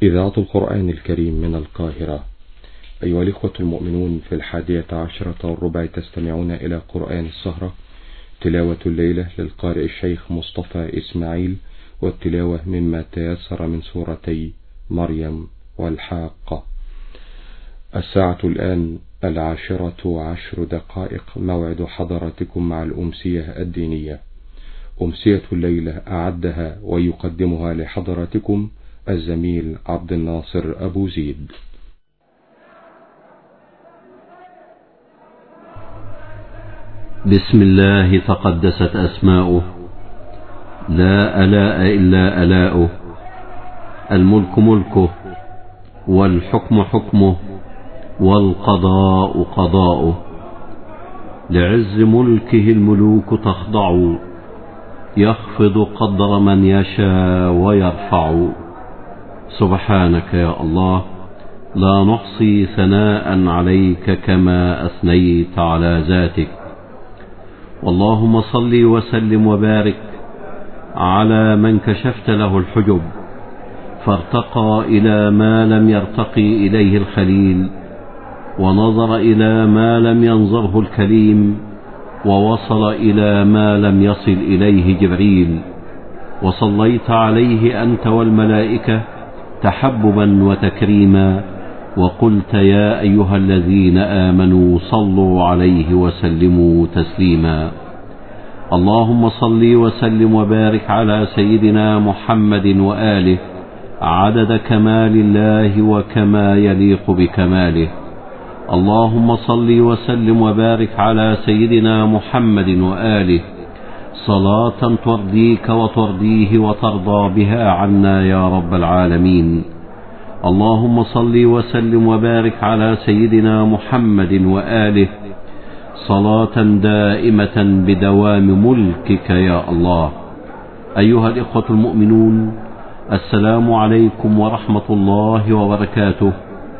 إذاعة القرآن الكريم من القاهرة. أيها الإخوة المؤمنون، في 11:15 تستمعون إلى قرآن السهرة، تلاوة الليلة للقارئ الشيخ مصطفى إسماعيل، والتلاوة مما تيسر من سورتي مريم والحاقة. الساعة الآن 10:10، موعد حضراتكم مع الأمسية الدينية. أمسية الليلة أعدها ويقدمها لحضراتكم الزميل عبد الناصر أبو زيد. بسم الله تقدست أسماؤه، لا ألاء إلا ألاؤه، الملك ملكه، والحكم حكمه، والقضاء قضاؤه. لعز ملكه الملوك تخضع، يخفض قدر من يشاء ويرفع. سبحانك يا الله، لا نحصي ثناء عليك كما أثنيت على ذاتك. اللهم صل وسلم وبارك على من كشفت له الحجب، فارتقى إلى ما لم يرتقي إليه الخليل، ونظر إلى ما لم ينظره الكليم، ووصل إلى ما لم يصل إليه جبريل. وصليت عليه أنت والملائكة تحببا وتكريما، وقلت يا أيها الذين آمنوا صلوا عليه وسلموا تسليما. اللهم صل وسلم وبارك على سيدنا محمد وآله عدد كمال الله وكما يليق بكماله. اللهم صل وسلم وبارك على سيدنا محمد وآله صلاة ترضيك وترضيه وترضى بها عنا يا رب العالمين. اللهم صل وسلم وبارك على سيدنا محمد وآله صلاة دائمة بدوام ملكك يا الله. أيها الإخوة المؤمنون، السلام عليكم ورحمة الله وبركاته.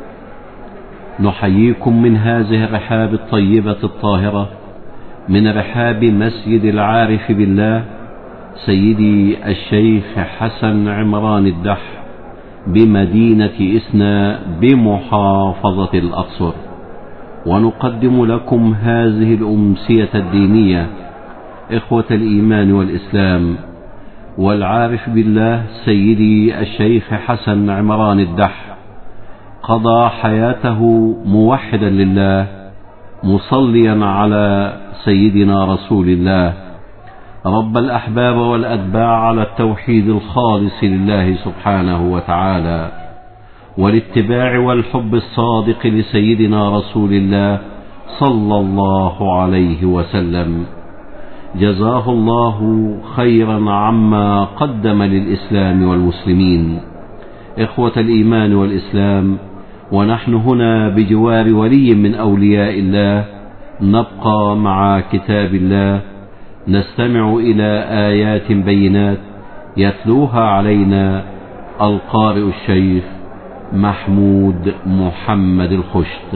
نحييكم من هذه الرحاب الطيبة الطاهرة، من رحاب مسجد العارف بالله سيدي الشيخ حسن عمران الدح بمدينة إسنا بمحافظة الأقصر، ونقدم لكم هذه الأمسية الدينية. إخوة الإيمان والإسلام، والعارف بالله سيدي الشيخ حسن عمران الدح قضى حياته موحدا لله، مصليا على سيدنا رسول الله، رب الأحباب والأتباع على التوحيد الخالص لله سبحانه وتعالى، والاتباع والحب الصادق لسيدنا رسول الله صلى الله عليه وسلم. جزاه الله خيرا عما قدم للإسلام والمسلمين. إخوة الإيمان والإسلام، ونحن هنا بجوار ولي من أولياء الله، نبقى مع كتاب الله، نستمع إلى آيات بينات يتلوها علينا القارئ الشيخ محمود محمد الخشت.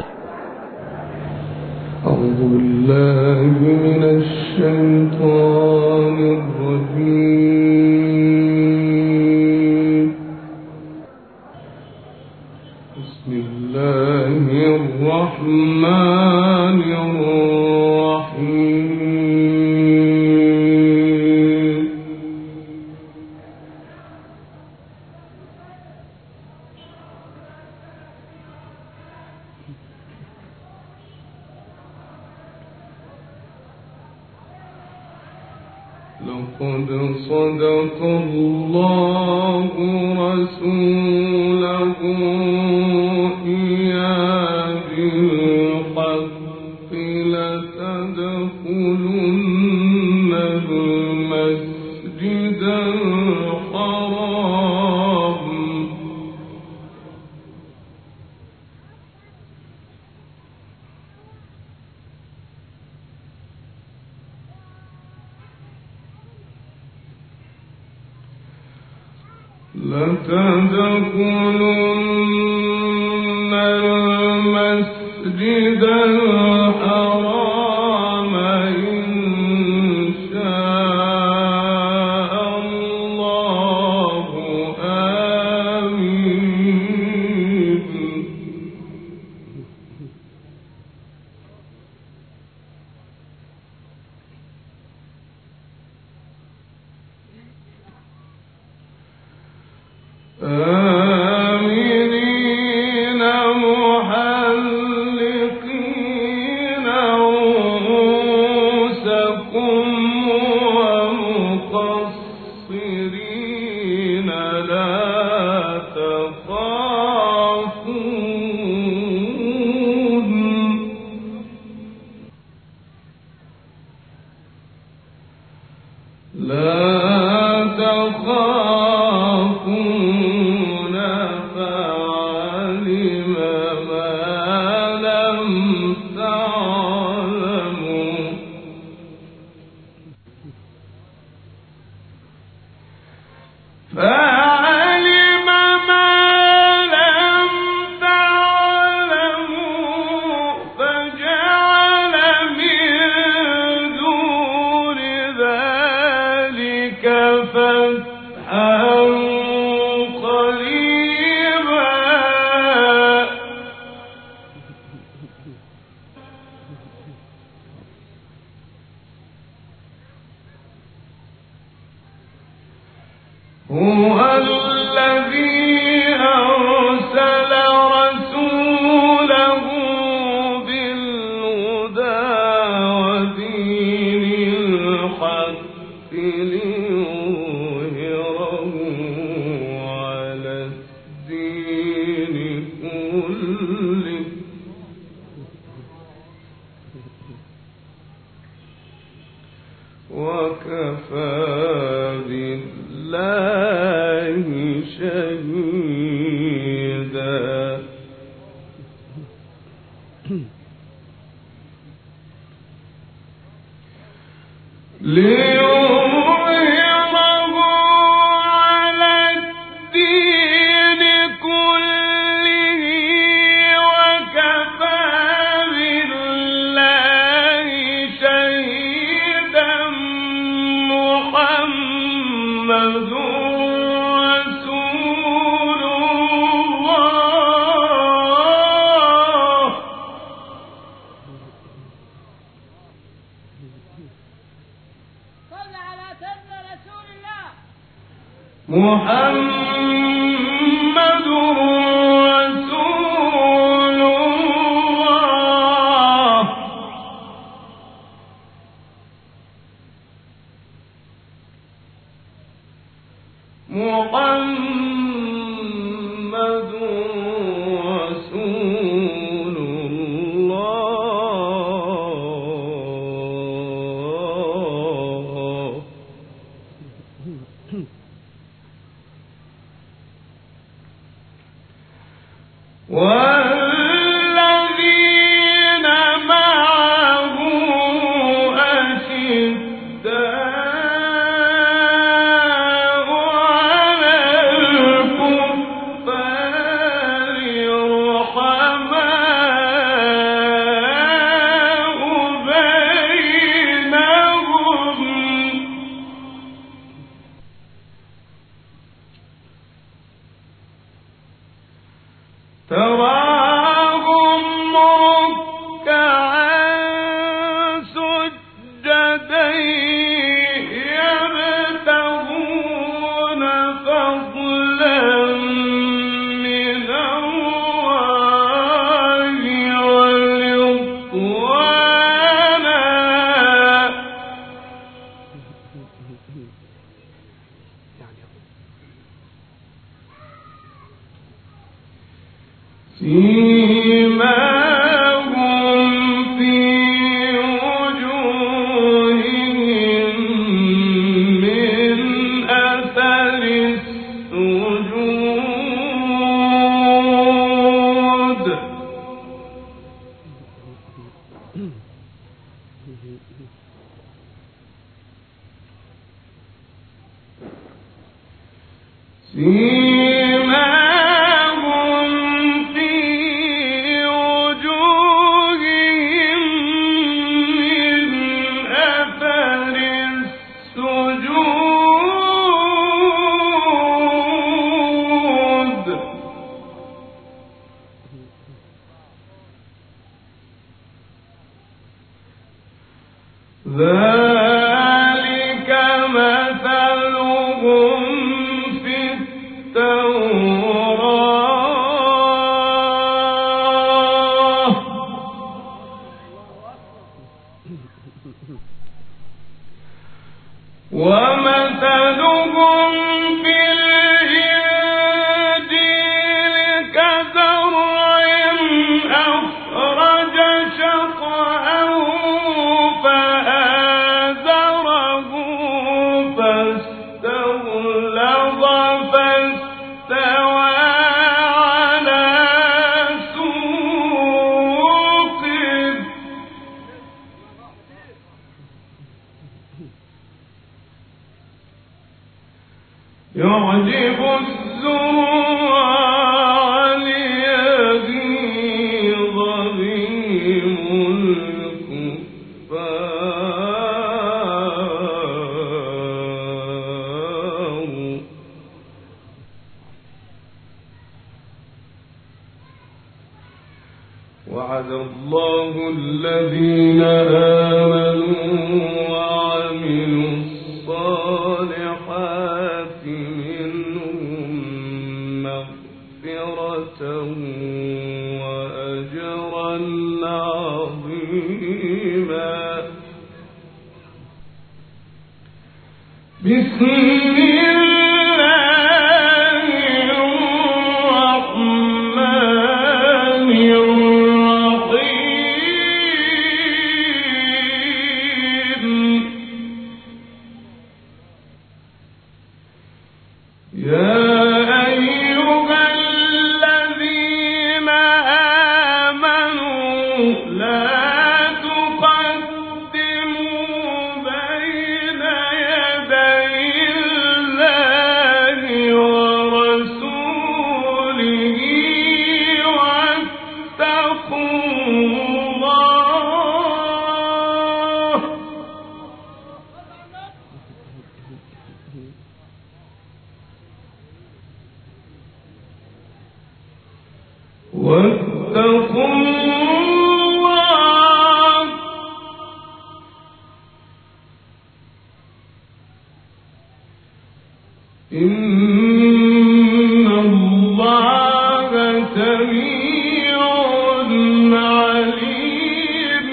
أعوذ بالله من الشيطان الرجيم. بسم الله الرحمن الرحيم. لقد صدق الله رسوله بالحق لتدخلن المسجد الحرام المسجد الحرام إن شاء الله آمين. الدين كله وكفى بالله شهيدا محمد رسول الله محمد رسول الله والذين معه أشداء على الكفار رحماء بينهم تراهم ركعا سجدا يبتغون فضلا من الله ورضوانا سيماهم في وجوههم من أثر السجود سيماهم في وجوههم من أثر السجود ذلك مثلهم في التوراة ومثلهم في الإنجيل كزرع أخرج شطأه فآزره فاستغلظ فاستوى على سوقه يعجب الزراع ليغيظ بهم الكفار وعد الله الذين آمنوا وعملوا الصالحات منهم مغفرة وأجرا عظيما بسم الله الرحمن قوله واتقوا الله إن الله سميع عليم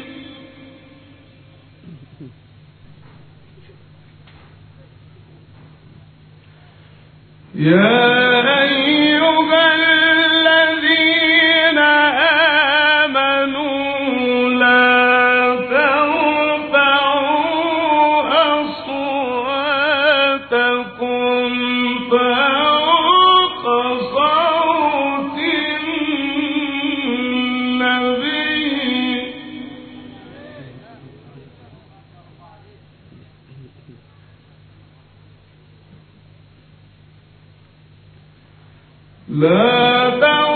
يا أيها الذين آمنوا لا ترفعوا أصواتكم فوق صوت النبي لا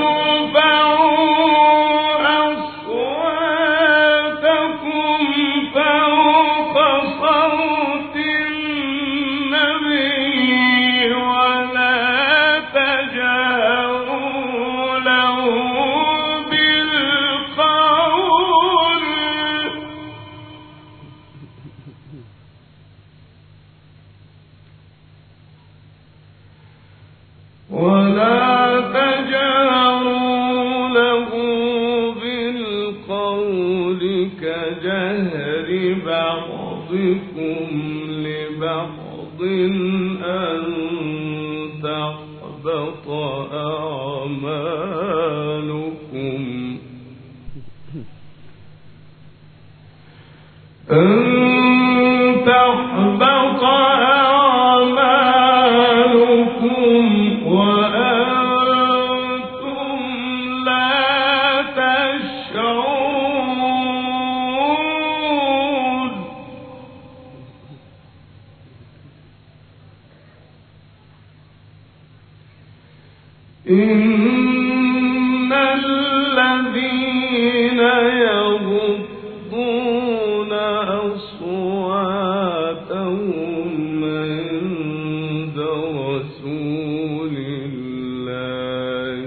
ترفعوا أصواتكم فوق صوت النبي ولا تجهروا له بالقول كجهر بعضكم لبعض أن تحبط أعمالكم وأنتم لا تشعرون إن الذين يغضون أصواتهم عند رسول الله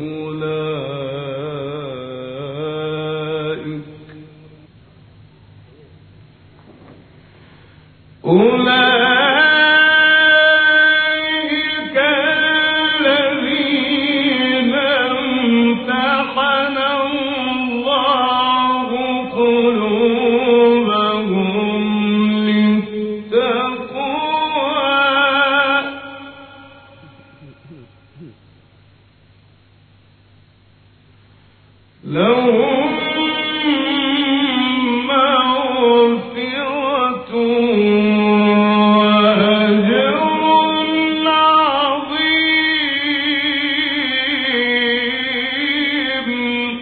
أولئك الذين امتحن الله قلوبهم للتقوى لهم مغفرة وأجر عظيم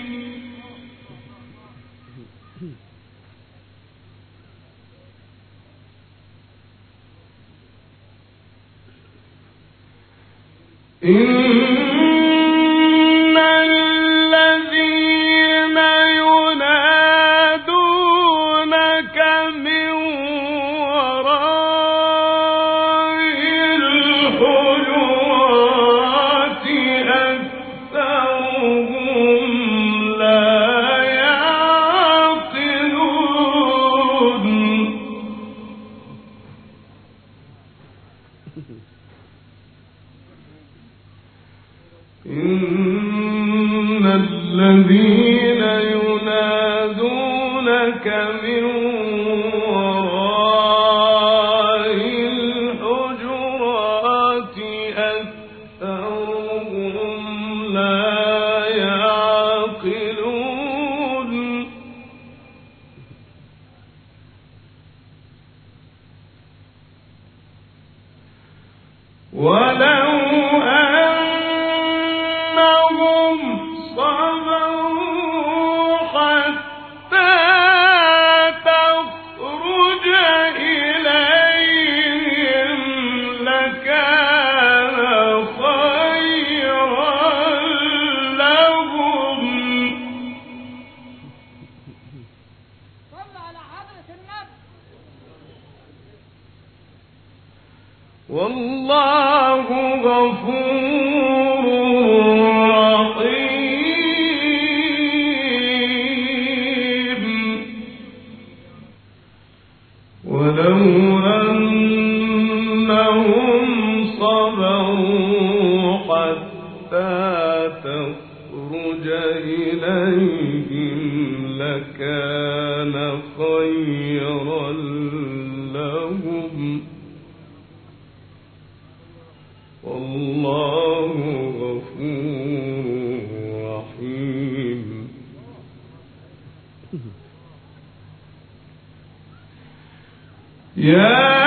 إن الذين ينادونك من وراء الحجرات أكثرهم لا يعقلون إن الذين ينادونك من وراء الحجرات أكثرهم لا يعقلون ولو أنهم صبروا حتى تخرج إليهم لكان خيرا تخرج إليهم لكان خيرا لهم والله غفور رحيم يا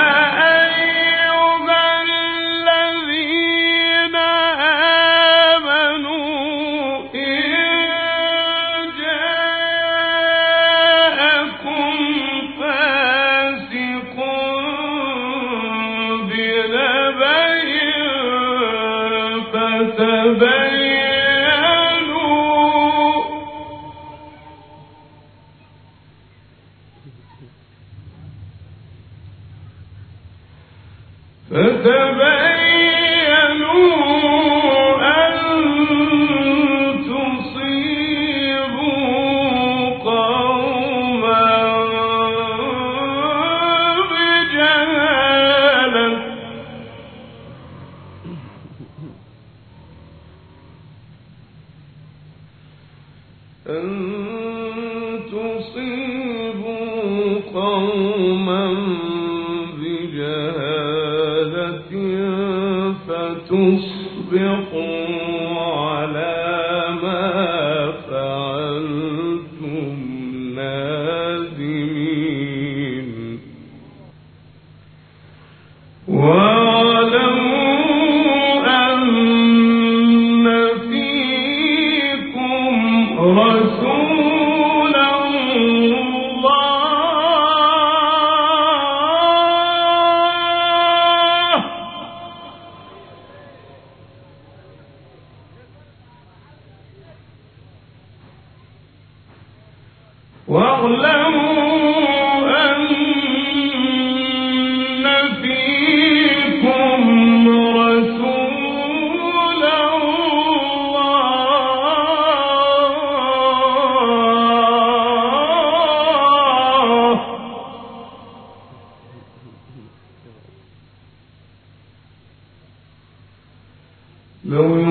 لو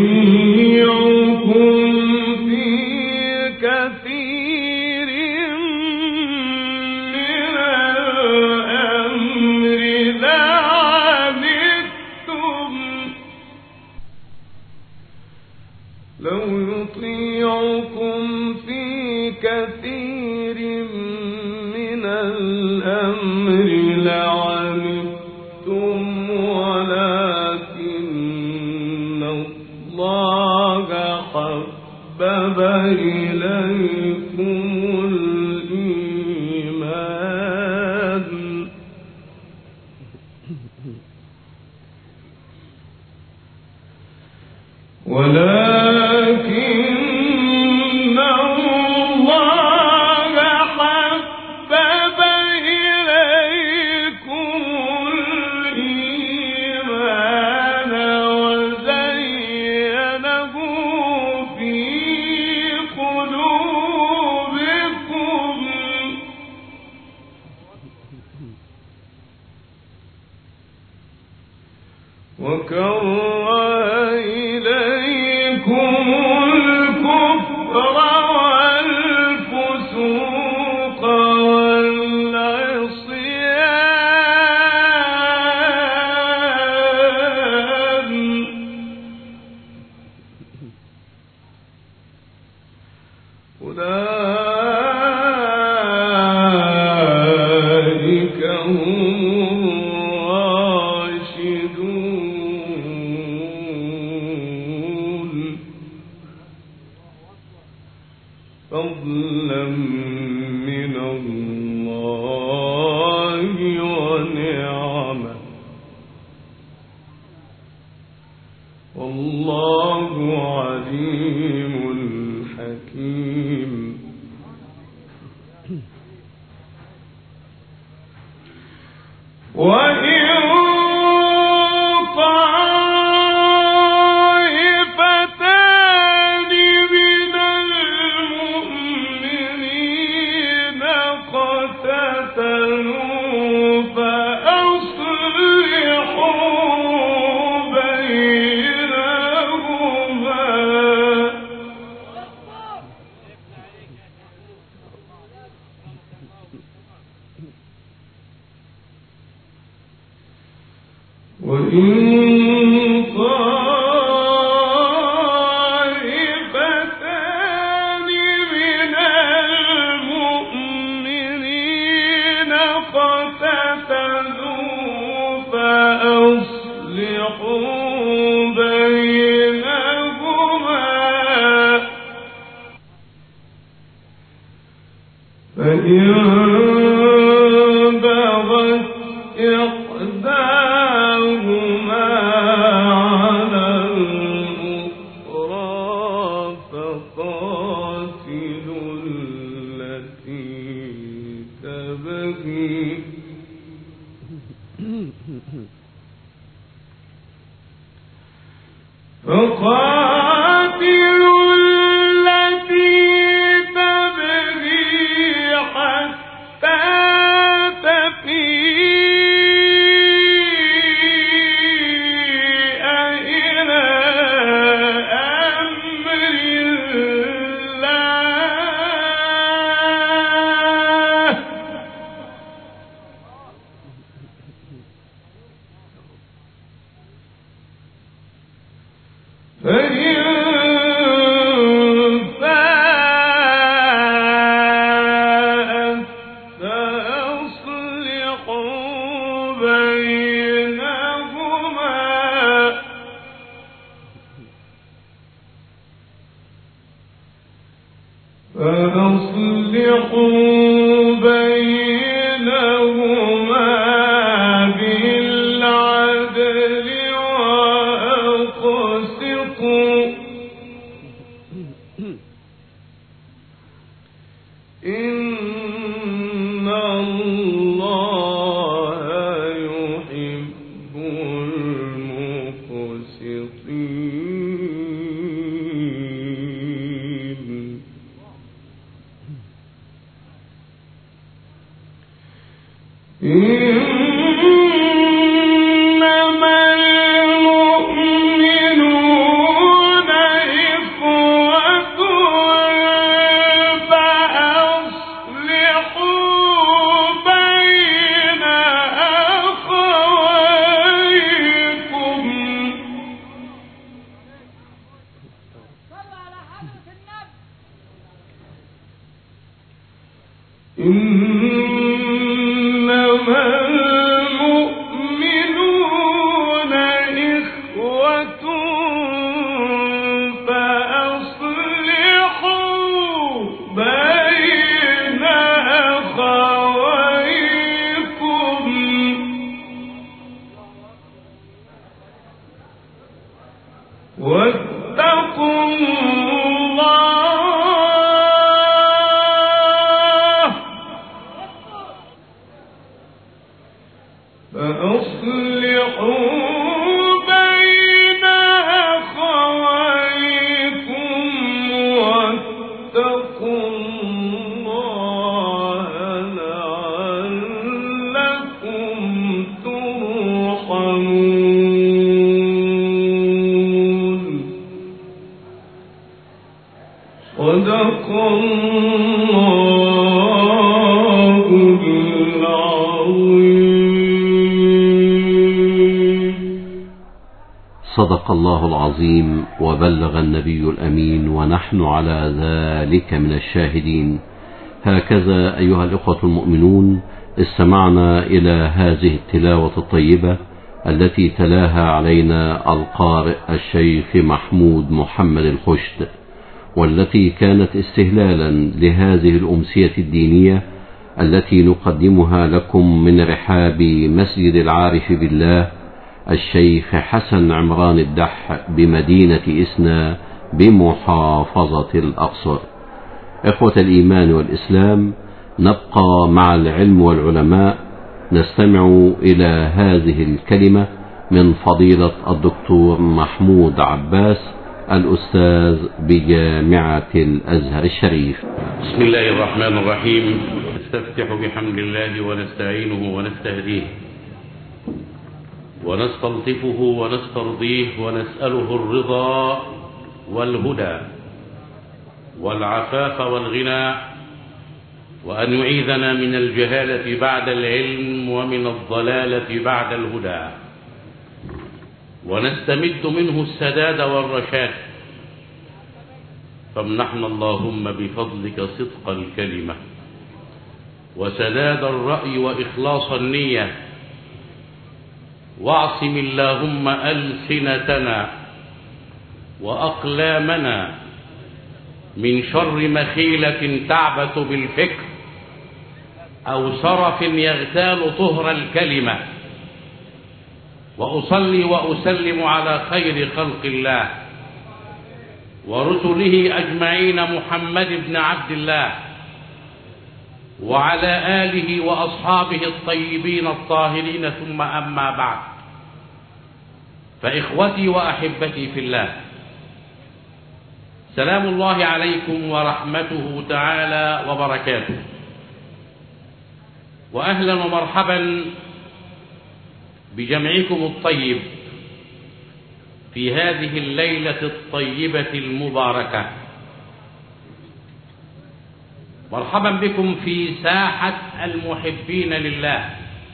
يطيعكم في كثير من الأمر لعنتم لو يطيعكم في كثير من الأمر لعنتم ولكن الله حبب إليكم الإيمان ولكن الله حبب إليكم الإيمان وزينه في قلوبكم وكره إليكم الكفر والفسوق والعصيان أولئك هم الراشدون فضلا من الله ونعمة والله عليم حكيم وإن طائفتان من المؤمنين اقتتلوا فأصلحوا بينهما فإن بغت إحداهما على الأخرى فقاتلوا التي تبغي حتى تفيء إلى أمر الله فإن فاءت فأصلحوا بينهما بالعدل وأقسطوا إن الله يحب المقسطين إنما المؤمنون إخوة فأصلحوا بين أخويكم إنما المؤمنون إخوة فأصلحوا بين أخويكم واتقوا الله فأصلحوا بين أخويكم واتقوا الله لعلكم ترحمون صدق الله العظيم. صدق الله العظيم وبلغ النبي الأمين ونحن على ذلك من الشاهدين. هكذا أيها الإخوة المؤمنون استمعنا إلى هذه التلاوة الطيبة التي تلاها علينا القارئ الشيخ محمود محمد الخشت، والتي كانت استهلالا لهذه الأمسية الدينية التي نقدمها لكم من رحاب مسجد العارف بالله الشيخ حسن عمران الدح بمدينة إسنا بمحافظة الأقصر. إخوة الإيمان والإسلام، نبقى مع العلم والعلماء، نستمع إلى هذه الكلمة من فضيلة الدكتور محمود عباس الأستاذ بجامعة الأزهر الشريف. بسم الله الرحمن الرحيم. نستفتح بحمد الله ونستعينه ونستهديه ونستلطفه ونسترضيه ونسأله الرضا والهدى والعفاف والغنى، وأن يعيذنا من الجهالة بعد العلم ومن الضلالة بعد الهدى، ونستمد منه السداد والرشاد. فامنحنا اللهم بفضلك صدق الكلمة وسداد الرأي وإخلاص النية، واعصم اللهم ألسنتنا وأقلامنا من شر مخيلة تعبث بالفكر أو سرف يغتال طهر الكلمة، وأصلي وأسلم على خير خلق الله ورسله أجمعين، محمد بن عبد الله وعلى آله وأصحابه الطيبين الطاهرين، ثم أما بعد، فإخوتي وأحبتي في الله، سلام الله عليكم ورحمته تعالى وبركاته، وأهلا ومرحبا بجمعكم الطيب في هذه الليلة الطيبة المباركة. مرحبا بكم في ساحة المحبين لله،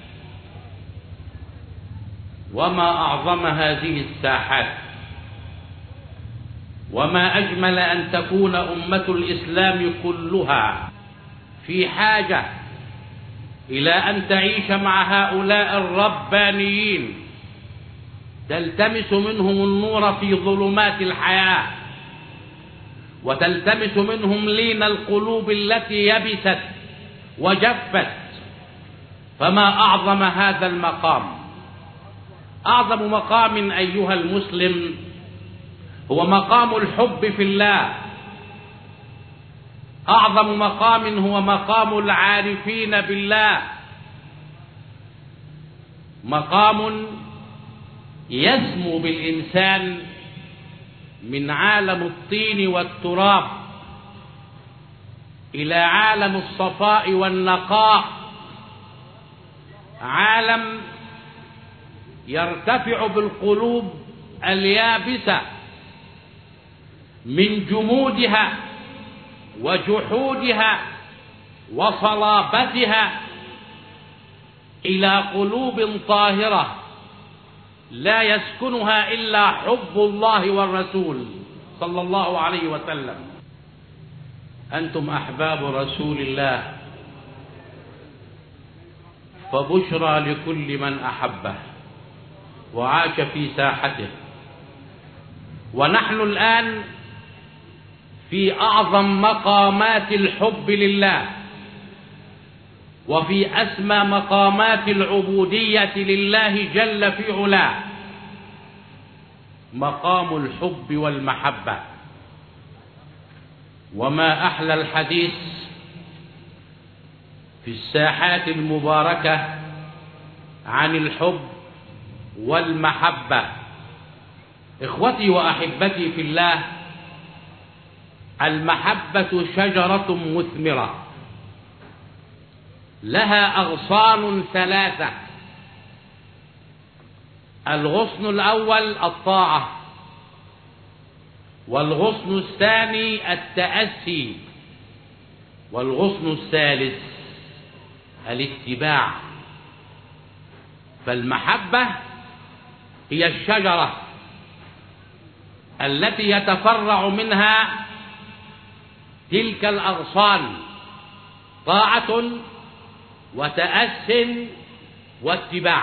وما أعظم هذه الساحات، وما أجمل أن تكون أمة الإسلام كلها في حاجة إلى أن تعيش مع هؤلاء الربانيين، تلتمس منهم النور في ظلمات الحياة، وتلتمس منهم لين القلوب التي يبست وجفت. فما أعظم هذا المقام. أعظم مقام أيها المسلم هو مقام الحب في الله. أعظم مقام هو مقام العارفين بالله، مقام يسمو بالإنسان من عالم الطين والتراب إلى عالم الصفاء والنقاء، عالم يرتفع بالقلوب اليابسة من جمودها وجحودها وصلابتها إلى قلوب طاهرة لا يسكنها إلا حب الله والرسول صلى الله عليه وسلم. أنتم أحباب رسول الله، فبشرى لكل من أحبه وعاش في ساحته. ونحن الآن في أعظم مقامات الحب لله، وفي أسمى مقامات العبودية لله جل في علاه، مقام الحب والمحبة. وما أحلى الحديث في الساحات المباركة عن الحب والمحبة. إخوتي وأحبتي في الله، المحبة شجرة مثمرة لها أغصان ثلاثة. الغصن الأول الطاعة، والغصن الثاني التأسي، والغصن الثالث الاتباع. فالمحبة هي الشجرة التي يتفرع منها تلك الأغصان، طاعة وتأس واتباع.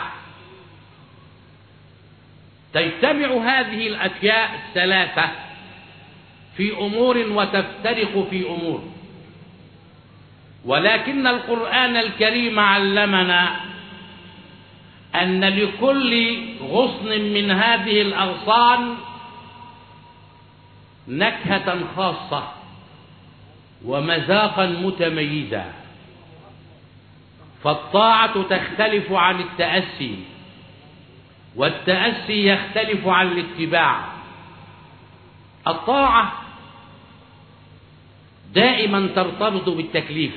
تجتمع هذه الأشياء الثلاثة في أمور وتفترق في أمور، ولكن القرآن الكريم علمنا أن لكل غصن من هذه الأغصان نكهة خاصة ومذاقا متميزا. فالطاعة تختلف عن التأسي، والتأسي يختلف عن الاتباع. الطاعة دائما ترتبط بالتكليف.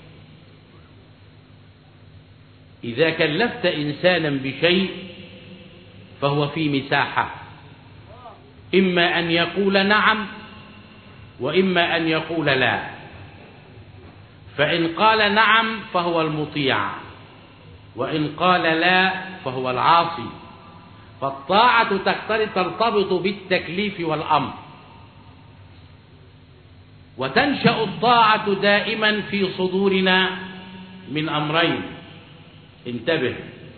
إذا كلفت إنسانا بشيء فهو في مساحة، إما أن يقول نعم وإما أن يقول لا. فإن قال نعم فهو المطيع، وإن قال لا فهو العاصي. فالطاعة ترتبط بالتكليف والأمر. وتنشأ الطاعة دائما في صدورنا من أمرين، انتبه: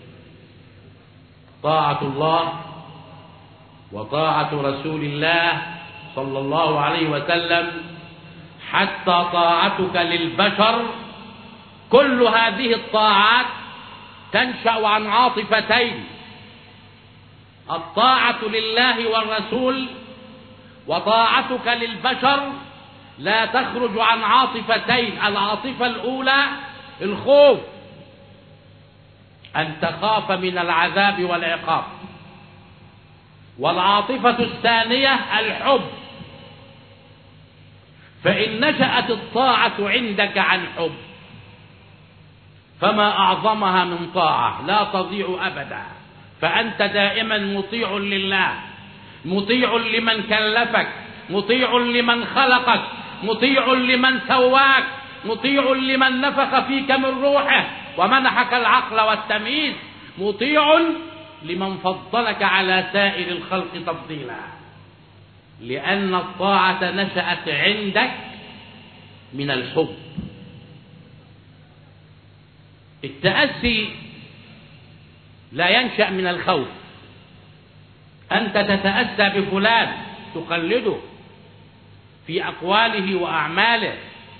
طاعة الله وطاعة رسول الله صلى الله عليه وسلم، حتى طاعتك للبشر كل هذه الطاعات تنشأ عن عاطفتين: الطاعة لله والرسول، وطاعتك للبشر لا تخرج عن عاطفتين. العاطفة الأولى الخوف، أن تخاف من العذاب والعقاب، والعاطفة الثانية الحب. فإن نشأت الطاعة عندك عن حب فما أعظمها من طاعة لا تضيع أبدا، فأنت دائما مطيع لله، مطيع لمن كلفك، مطيع لمن خلقك، مطيع لمن سواك، مطيع لمن نفخ فيك من روحه ومنحك العقل والتمييز، مطيع لمن فضلك على سائر الخلق تفضيلا، لأن الطاعة نشأت عندك من الحب. التأسي لا ينشأ من الخوف. أنت تتأسى بفلان، تقلده في أقواله وأعماله.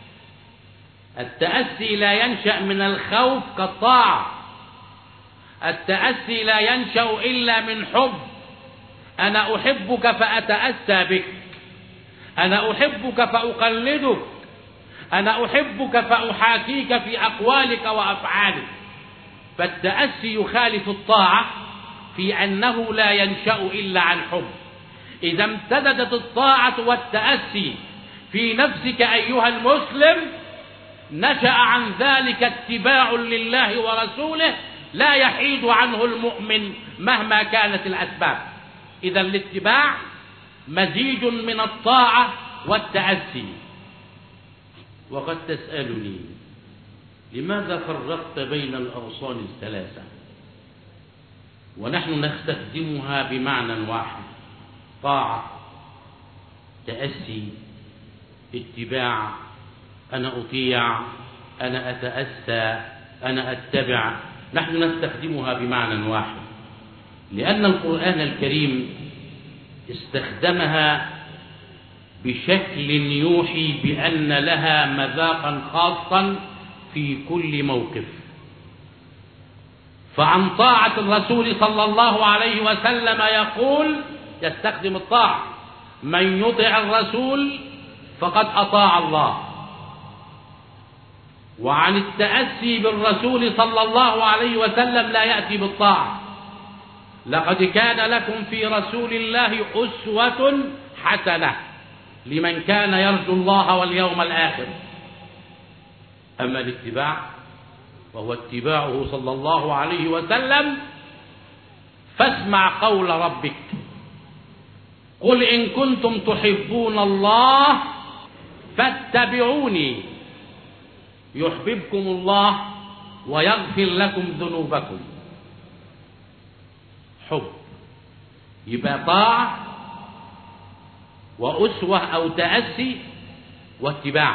التأسي لا ينشأ من الخوف كالطاعة. التأسي لا ينشأ إلا من حب. أنا أحبك فأتأسى بك، أنا أحبك فأقلدك، أنا أحبك فأحاكيك في أقوالك وأفعالك. فالتأسي يخالف الطاعة في أنه لا ينشأ إلا عن حب. إذا امتددت الطاعة والتأسي في نفسك أيها المسلم نشأ عن ذلك اتباع لله ورسوله لا يحيد عنه المؤمن مهما كانت الأسباب. إذا الاتباع مزيج من الطاعة والتأسي. وقد تسألني لماذا فرقت بين الأغصان الثلاثة ونحن نستخدمها بمعنى واحد: طاعة، تأسي، اتباع. أنا أطيع، أنا أتأسى، أنا أتبع. نحن نستخدمها بمعنى واحد لأن القرآن الكريم استخدمها بشكل يوحي بأن لها مذاقا خاصا في كل موقف. فعن طاعة الرسول صلى الله عليه وسلم يقول، يستخدم الطاعة: من يطع الرسول فقد أطاع الله. وعن التأسي بالرسول صلى الله عليه وسلم لا يأتي بالطاعة: لقد كان لكم في رسول الله أسوة حسنة لمن كان يرجو الله واليوم الآخر. أما الاتباع وهو اتباعه صلى الله عليه وسلم، فاسمع قول ربك: قل إن كنتم تحبون الله فاتبعوني يحببكم الله ويغفر لكم ذنوبكم. حب يبقى طاعة وأسوة أو تأسي واتباع.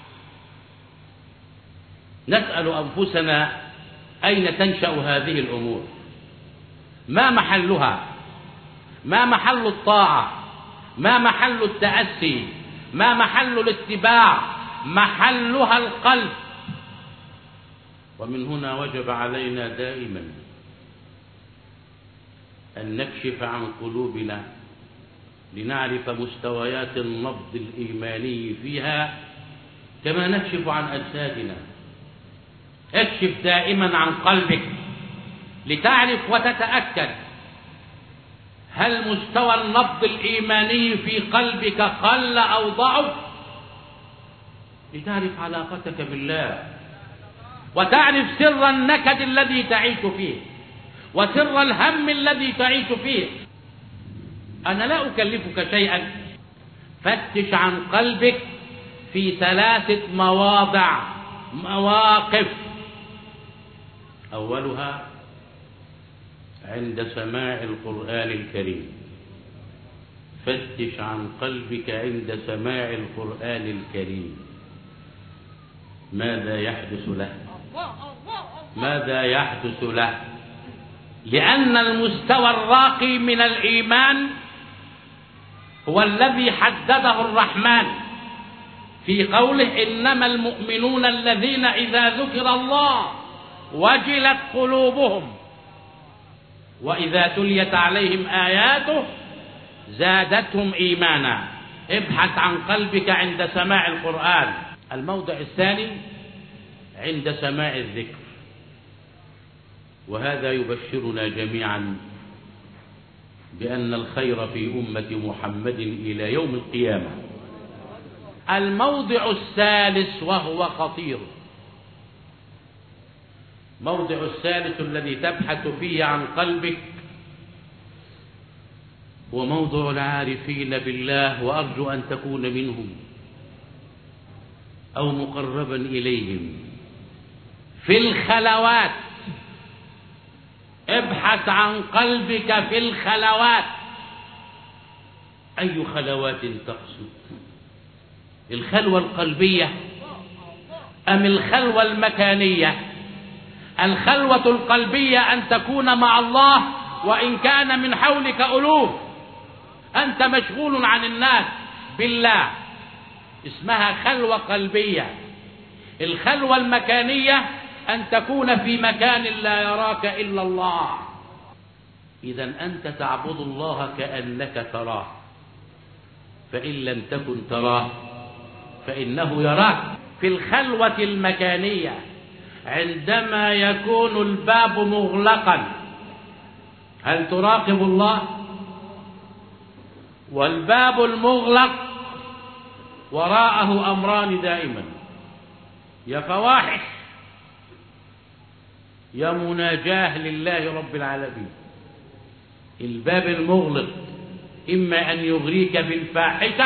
نسأل أنفسنا أين تنشأ هذه الأمور؟ ما محلها؟ ما محل الطاعة؟ ما محل التأسي؟ ما محل الاتباع؟ محلها القلب. ومن هنا وجب علينا دائما أن نكشف عن قلوبنا لنعرف مستويات النبض الإيماني فيها كما نكشف عن أجسادنا. اكشف دائما عن قلبك لتعرف وتتأكد هل مستوى النبض الإيماني في قلبك قل أو ضعف، لتعرف علاقتك بالله وتعرف سر النكد الذي تعيش فيه وسر الهم الذي تعيش فيه. أنا لا أكلفك شيئا، فتش عن قلبك في 3 مواقف. أولها عند سماع القرآن الكريم. فتش عن قلبك عند سماع القرآن الكريم. ماذا يحدث له؟ ماذا يحدث له؟ لأن المستوى الراقي من الإيمان هو الذي حدده الرحمن في قوله إنما المؤمنون الذين إذا ذكر الله وجلت قلوبهم وإذا تليت عليهم آياته زادتهم إيمانا. ابحث عن قلبك عند سماع القرآن. الموضع الثاني عند سماع الذكر، وهذا يبشرنا جميعا بأن الخير في أمة محمد إلى يوم القيامة. الموضع الثالث وهو خطير، موضع الثالث الذي تبحث فيه عن قلبك هو موضع العارفين بالله، وأرجو أن تكون منهم أو مقربا إليهم. في الخلوات، ابحث عن قلبك في الخلوات. أي خلوات تقصد؟ الخلوة القلبية أم الخلوة المكانية؟ الخلوة القلبية أن تكون مع الله وإن كان من حولك ألوف، أنت مشغول عن الناس بالله، اسمها خلوة قلبية. الخلوة المكانية أن تكون في مكان لا يراك إلا الله، إذا أنت تعبد الله كأنك تراه، فإن لم تكن تراه فإنه يراك. في الخلوة المكانية عندما يكون الباب مغلقا هل تراقب الله؟ والباب المغلق وراءه أمران دائما، يا فواحش يا مناجاة لله رب العالمين. الباب المغلق إما أن يغريك بالفاحشة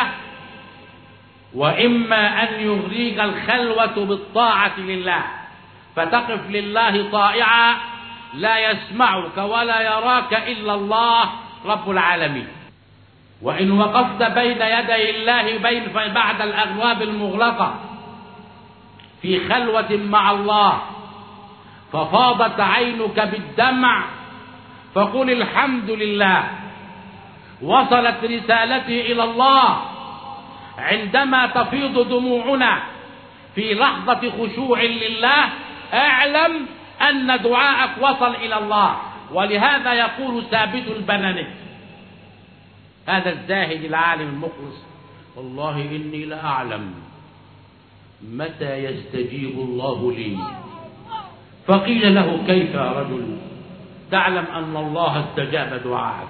وإما أن يغريك الخلوة بالطاعة لله، فتقف لله طائعا لا يسمعك ولا يراك إلا الله رب العالمين. وإن وقفت بين يدي الله بعد الأبواب المغلقة في خلوة مع الله ففاضت عينك بالدمع فقل الحمد لله، وصلت رسالتي إلى الله. عندما تفيض دموعنا في لحظة خشوع لله اعلم أن دعاءك وصل إلى الله. ولهذا يقول ثابت البناني هذا الزاهد العالم المخلص: والله إني لأعلم متى يستجيب الله لي. فقيل له: كيف يا رجل تعلم أن الله استجاب دعاءك؟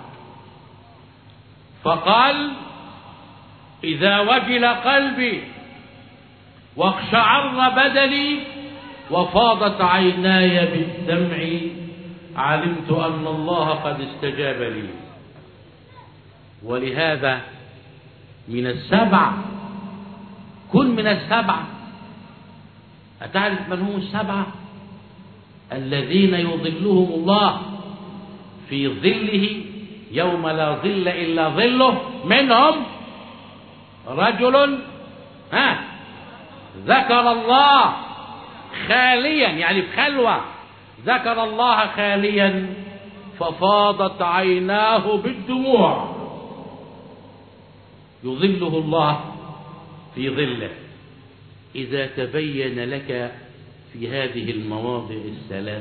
فقال: إذا وجل قلبي واقشعر بدني وفاضت عيناي بالدمع علمت أن الله قد استجاب لي. ولهذا من السبع كن من السبع. أتعرف من هم السبعة؟ الذين يظلهم الله في ظله يوم لا ظل إلا ظله. منهم رجل ذكر الله خاليا، يعني في خلوة ذكر الله خاليا ففاضت عيناه بالدموع، يظله الله في ظله. إذا تبين لك في هذه المواضع الثلاث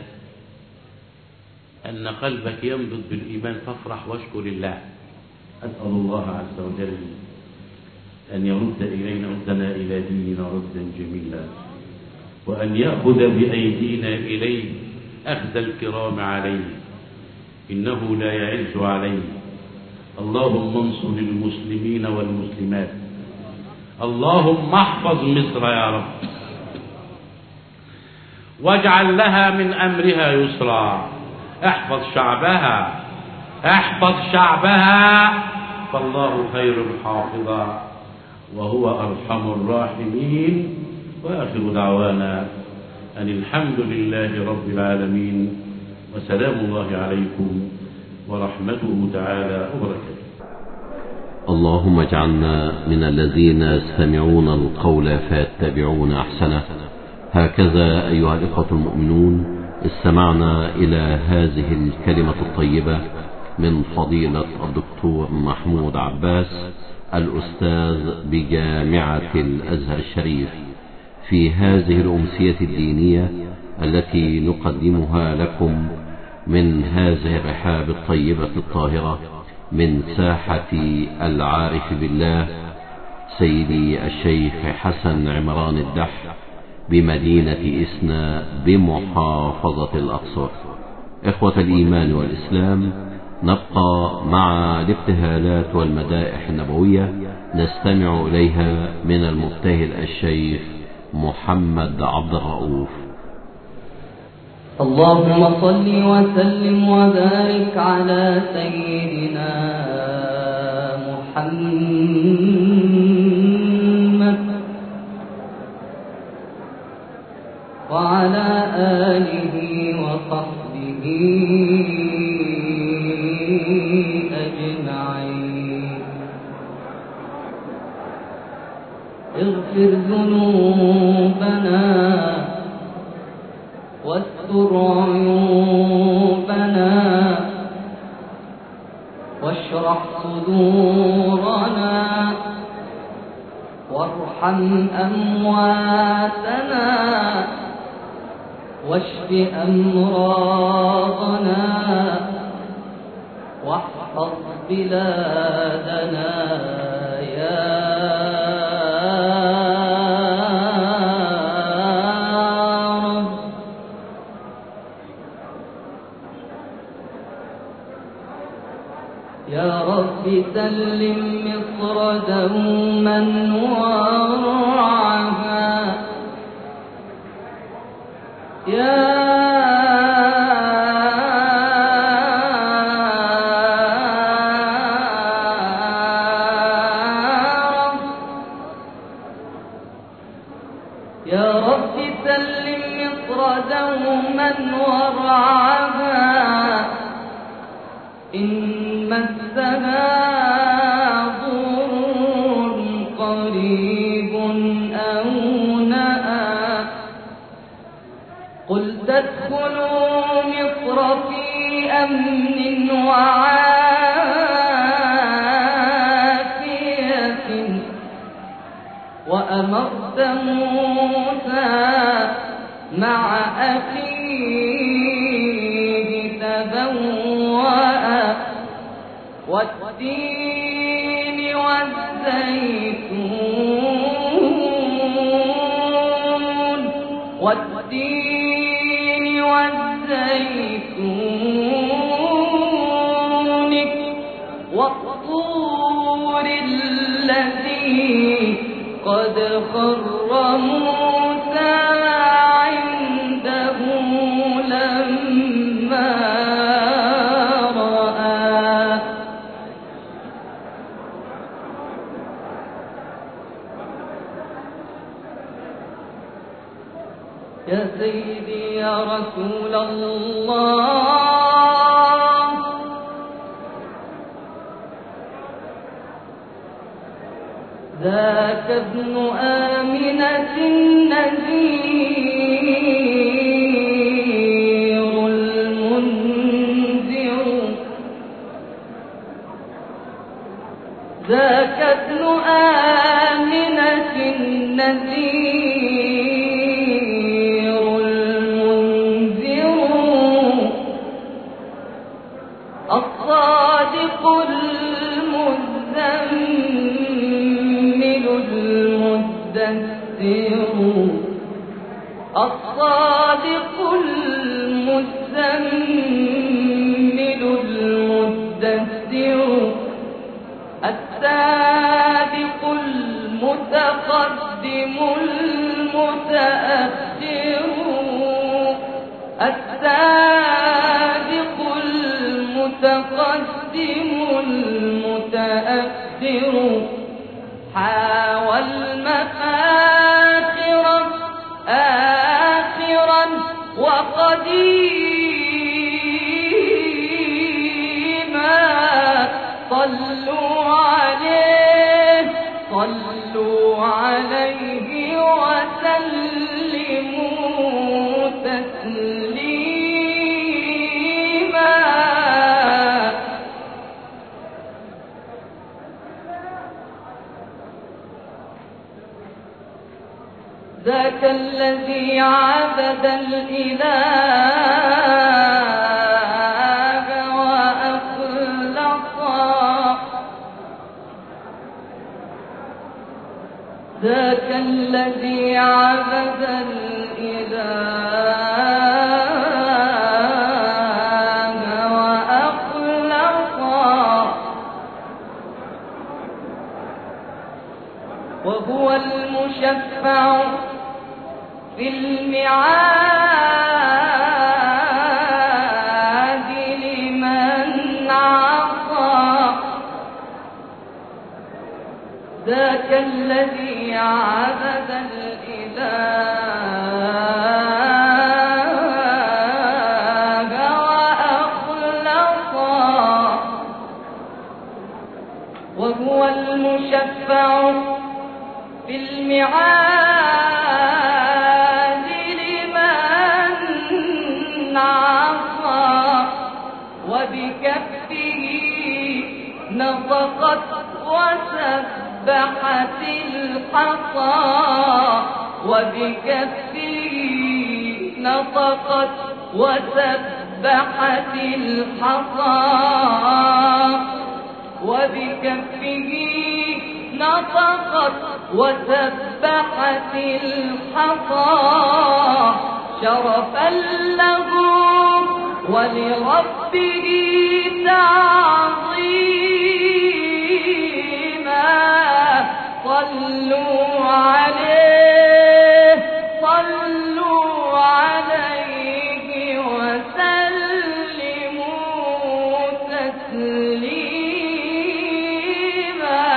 أن قلبك ينبض بالإيمان فافرح واشكر الله. أسأل الله عز وجل أن يرد ردنا إلى ديننا ردا جميلا، وأن يأخذ بأيدينا إليه أخذ الكرام عليه، إنه لا يعز عليه. اللهم انصر المسلمين والمسلمات، اللهم احفظ مصر يا رب، واجعل لها من أمرها يسرا. احفظ شعبها، احفظ شعبها، فالله خير حافظا وهو أرحم الراحمين. وآخر دعوانا أن الحمد لله رب العالمين، وسلام الله عليكم ورحمته تعالى وبركاته. اللهم اجعلنا من الذين يستمعون القول فيتبعون أحسنه. هكذا أيها الإخوة المؤمنون استمعنا إلى هذه الكلمة الطيبة من فضيلة الدكتور محمود عباس الأستاذ بجامعة الأزهر الشريف في هذه الأمسية الدينية التي نقدمها لكم من هذه الرحاب الطيبة الطاهرة من ساحة العارف بالله سيدي الشيخ حسن عمران الدح بمدينة إسنا بمحافظة الأقصر. إخوة الإيمان والإسلام، نبقى مع الابتهالات والمدائح النبوية نستمع إليها من المبتهل الشيخ محمد عبد الرؤوف. اللهم صل وسلم وبارك على سيدنا محمد وعلى آله وصحبه أجمعين. اغفر ذنوبنا واستر عيوبنا واشرح صدورنا وارحم أمواتنا واشف أمراضنا واحفظ بلادنا يا رب. يا رب سلم مصر دوما وارعاها يا رب. يا رب سلم مصر دوما وارعاها إن مسها ضر قريب أو نأى. قل تدخلوا مصر في أمن وعافية وأمرت موسى مع أخيه تبوأ والتين والزيتون والتين والزيتون والطور الذي قد خر موسى عنده لما رأى. يا سيدي يا رسول الله ذاك ابن آمنة النذير المنذر. ذاك ابن آمنة النذير المنذر الصادق المزمل المدثر. الصادق المزمل المدثر السابق المتقدم المتأخر. السابق المتقدم المتأخر حاوى المفاخر آخرا وقديما. صلوا عليه صلوا عليه وسلموا تسليما. ذاك الذي عبد الإله وأخلصا ذاك الذي عبد الإله وأخلصا وهو المشفع في الميعاد لمن عصى ذاك الذي عبد الإله وأخلصا وهو المشفع في الميعاد لمن عصى وبكفه نطقت وسبحت الحصى وبكفه نطقت وسبحت الحصى وبكفه نطقت وسبحت الحصى شرفا له ولربه تعظيما صلوا عليه وسلموا تسليما.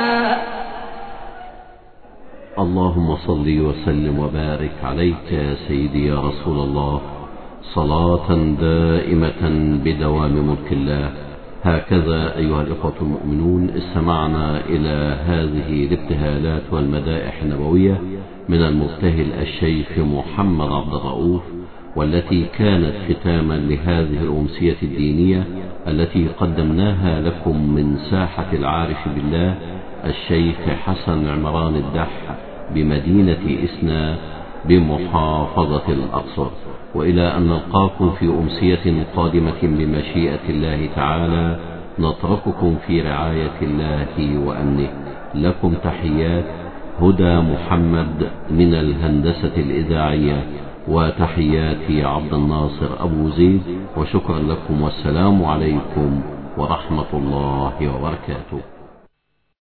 اللهم صل وسلم وبارك عليك يا سيدي يا رسول الله صلاة دائمة بدوام ملك الله. هكذا أيها الإخوة المؤمنون استمعنا إلى هذه الابتهالات والمدائح النبوية من المبتهل الشيخ محمد عبد الرؤوف، والتي كانت ختاما لهذه الأمسية الدينية التي قدمناها لكم من ساحة العارف بالله الشيخ حسن عمران الدح بمدينة إسنا بمحافظة الأقصر. وإلى أن نلقاكم في أمسية قادمة بمشيئة الله تعالى نترككم في رعاية الله وأمنه. لكم تحيات هدى محمد من الهندسة الإذاعية، وتحياتي عبد الناصر أبو زيد، وشكرا لكم والسلام عليكم ورحمة الله وبركاته.